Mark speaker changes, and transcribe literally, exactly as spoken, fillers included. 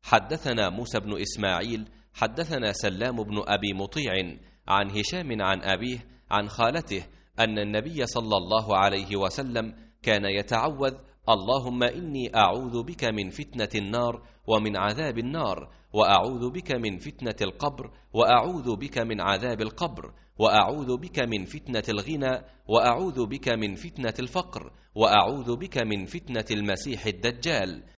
Speaker 1: حدثنا موسى بن إسماعيل حدثنا سلام بن أبي مطيع عن هشام عن أبيه عن خالته أن النبي صلى الله عليه وسلم كان يتعوذ: اللهم إني أعوذ بك من فتنة النار ومن عذاب النار، وأعوذ بك من فتنة القبر، وأعوذ بك من عذاب القبر، وأعوذ بك من فتنة الغنى، وأعوذ بك من فتنة الفقر، وأعوذ بك من فتنة المسيح الدجال.